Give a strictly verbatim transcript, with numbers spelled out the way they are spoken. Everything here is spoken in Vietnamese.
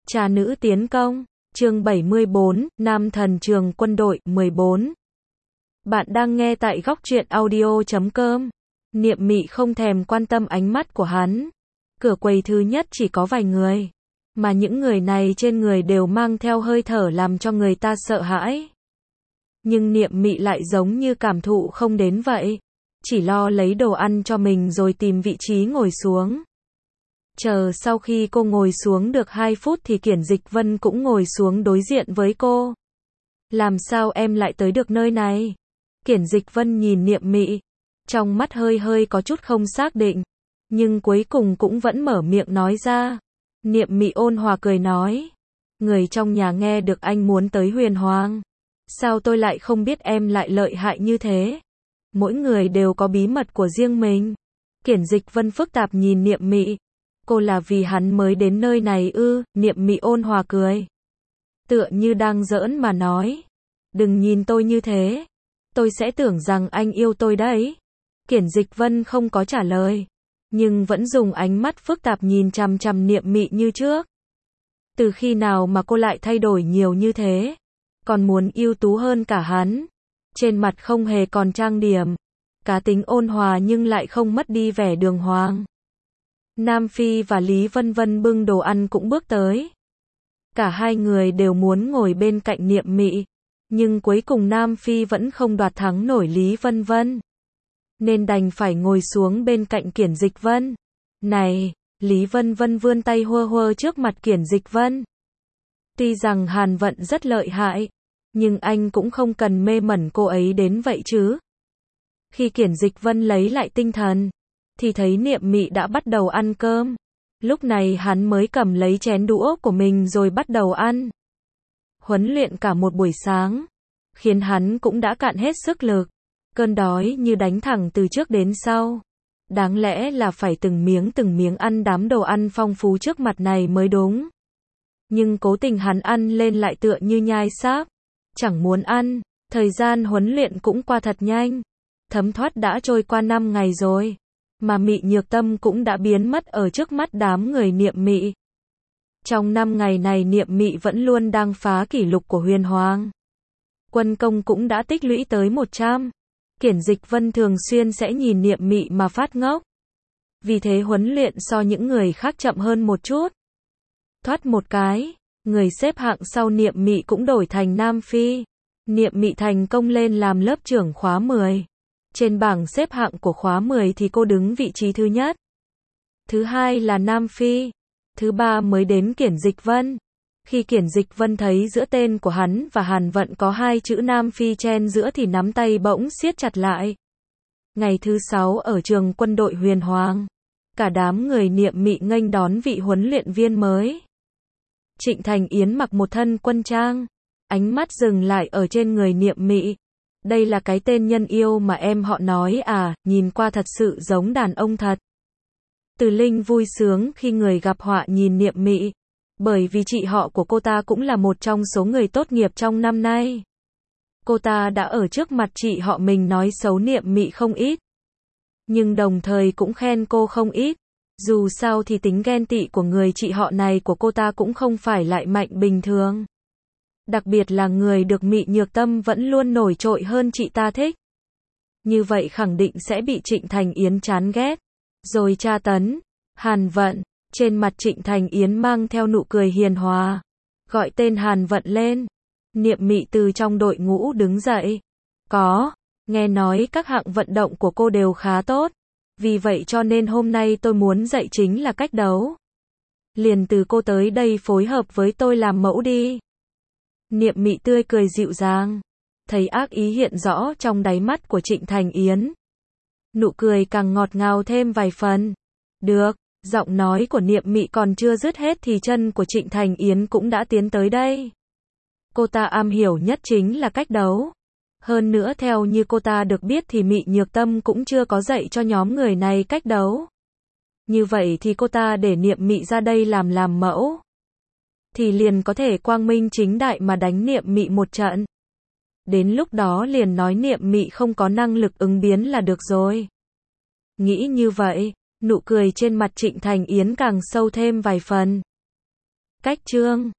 Trà nữ tiến công, chương bảy mươi bốn, Nam thần trường quân đội, mười bốn. Bạn đang nghe tại góc truyện audio chấm com. Niệm Mị không thèm quan tâm ánh mắt của hắn. Cửa quầy thứ nhất chỉ có vài người, mà những người này trên người đều mang theo hơi thở làm cho người ta sợ hãi. Nhưng Niệm Mị lại giống như cảm thụ không đến vậy, chỉ lo lấy đồ ăn cho mình rồi tìm vị trí ngồi xuống. Chờ sau khi cô ngồi xuống được hai phút thì Kiển Dịch Vân cũng ngồi xuống đối diện với cô. Làm sao em lại tới được nơi này? Kiển Dịch Vân nhìn Niệm Mị, trong mắt hơi hơi có chút không xác định, nhưng cuối cùng cũng vẫn mở miệng nói ra. Niệm Mị ôn hòa cười nói, người trong nhà nghe được anh muốn tới Huyền Hoàng. Sao tôi lại không biết em lại lợi hại như thế? Mỗi người đều có bí mật của riêng mình. Kiển Dịch Vân phức tạp nhìn Niệm Mị. Cô là vì hắn mới đến nơi này ư? Niệm Mị ôn hòa cười, tựa như đang giỡn mà nói. Đừng nhìn tôi như thế, tôi sẽ tưởng rằng anh yêu tôi đấy. Kiển Dịch Vân không có trả lời, nhưng vẫn dùng ánh mắt phức tạp nhìn chằm chằm Niệm Mị như trước. Từ khi nào mà cô lại thay đổi nhiều như thế? Còn muốn ưu tú hơn cả hắn. Trên mặt không hề còn trang điểm, cá tính ôn hòa nhưng lại không mất đi vẻ đường hoàng. Nam Phi và Lý Vân Vân bưng đồ ăn cũng bước tới. Cả hai người đều muốn ngồi bên cạnh Niệm Mị, nhưng cuối cùng Nam Phi vẫn không đoạt thắng nổi Lý Vân Vân, nên đành phải ngồi xuống bên cạnh Kiển Dịch Vân. Này, Lý Vân Vân vươn tay hơ hơ trước mặt Kiển Dịch Vân. Tuy rằng Hàn Vận rất lợi hại, nhưng anh cũng không cần mê mẩn cô ấy đến vậy chứ. Khi Kiển Dịch Vân lấy lại tinh thần, thì thấy Niệm Mị đã bắt đầu ăn cơm. Lúc này hắn mới cầm lấy chén đũa của mình rồi bắt đầu ăn. Huấn luyện cả một buổi sáng, khiến hắn cũng đã cạn hết sức lực. Cơn đói như đánh thẳng từ trước đến sau. Đáng lẽ là phải từng miếng từng miếng ăn đám đồ ăn phong phú trước mặt này mới đúng. Nhưng cố tình hắn ăn lên lại tựa như nhai sáp, chẳng muốn ăn. Thời gian huấn luyện cũng qua thật nhanh. Thấm thoát đã trôi qua năm ngày rồi, mà Mị Nhược Tâm cũng đã biến mất ở trước mắt đám người Niệm Mị. Trong năm ngày này Niệm Mị vẫn luôn đang phá kỷ lục của Huyền Hoàng. Quân công cũng đã tích lũy tới một trăm. Kiển Dịch Vân thường xuyên sẽ nhìn Niệm Mị mà phát ngốc. Vì thế huấn luyện so những người khác chậm hơn một chút. Thoát một cái, người xếp hạng sau Niệm Mị cũng đổi thành Nam Phi. Niệm Mị thành công lên làm lớp trưởng khóa mười. Trên bảng xếp hạng của khóa mười thì cô đứng vị trí thứ nhất. Thứ hai là Nam Phi. Thứ ba mới đến Kiển Dịch Vân. Khi Kiển Dịch Vân thấy giữa tên của hắn và Hàn Vận có hai chữ Nam Phi chen giữa thì nắm tay bỗng siết chặt lại. Ngày thứ sáu ở trường quân đội Huyền Hoàng, cả đám người Niệm Mị nghênh đón vị huấn luyện viên mới. Trịnh Thành Yến mặc một thân quân trang, ánh mắt dừng lại ở trên người Niệm Mị. Đây là cái tên nhân yêu mà em họ nói à? Nhìn qua thật sự giống đàn ông thật. Từ Linh vui sướng khi người gặp họa nhìn Niệm Mị, bởi vì chị họ của cô ta cũng là một trong số người tốt nghiệp trong năm nay. Cô ta đã ở trước mặt chị họ mình nói xấu Niệm Mị không ít, nhưng đồng thời cũng khen cô không ít. Dù sao thì tính ghen tị của người chị họ này của cô ta cũng không phải lại mạnh bình thường. Đặc biệt là người được Mị Nhược Tâm vẫn luôn nổi trội hơn chị ta thích. Như vậy khẳng định sẽ bị Trịnh Thành Yến chán ghét, rồi tra tấn. Hàn Vận, trên mặt Trịnh Thành Yến mang theo nụ cười hiền hòa, gọi tên Hàn Vận lên. Niệm Mị từ trong đội ngũ đứng dậy. Có, nghe nói các hạng vận động của cô đều khá tốt, vì vậy cho nên hôm nay tôi muốn dạy chính là cách đấu. Liền từ cô tới đây phối hợp với tôi làm mẫu đi. Niệm Mị tươi cười dịu dàng, thấy ác ý hiện rõ trong đáy mắt của Trịnh Thành Yến. Nụ cười càng ngọt ngào thêm vài phần. Được, giọng nói của Niệm Mị còn chưa dứt hết thì chân của Trịnh Thành Yến cũng đã tiến tới đây. Cô ta am hiểu nhất chính là cách đấu. Hơn nữa theo như cô ta được biết thì Mị Nhược Tâm cũng chưa có dạy cho nhóm người này cách đấu. Như vậy thì cô ta để Niệm Mị ra đây làm làm mẫu, thì liền có thể quang minh chính đại mà đánh Niệm Mị một trận. Đến lúc đó liền nói Niệm Mị không có năng lực ứng biến là được rồi. Nghĩ như vậy, nụ cười trên mặt Trịnh Thành Yến càng sâu thêm vài phần. Cách chương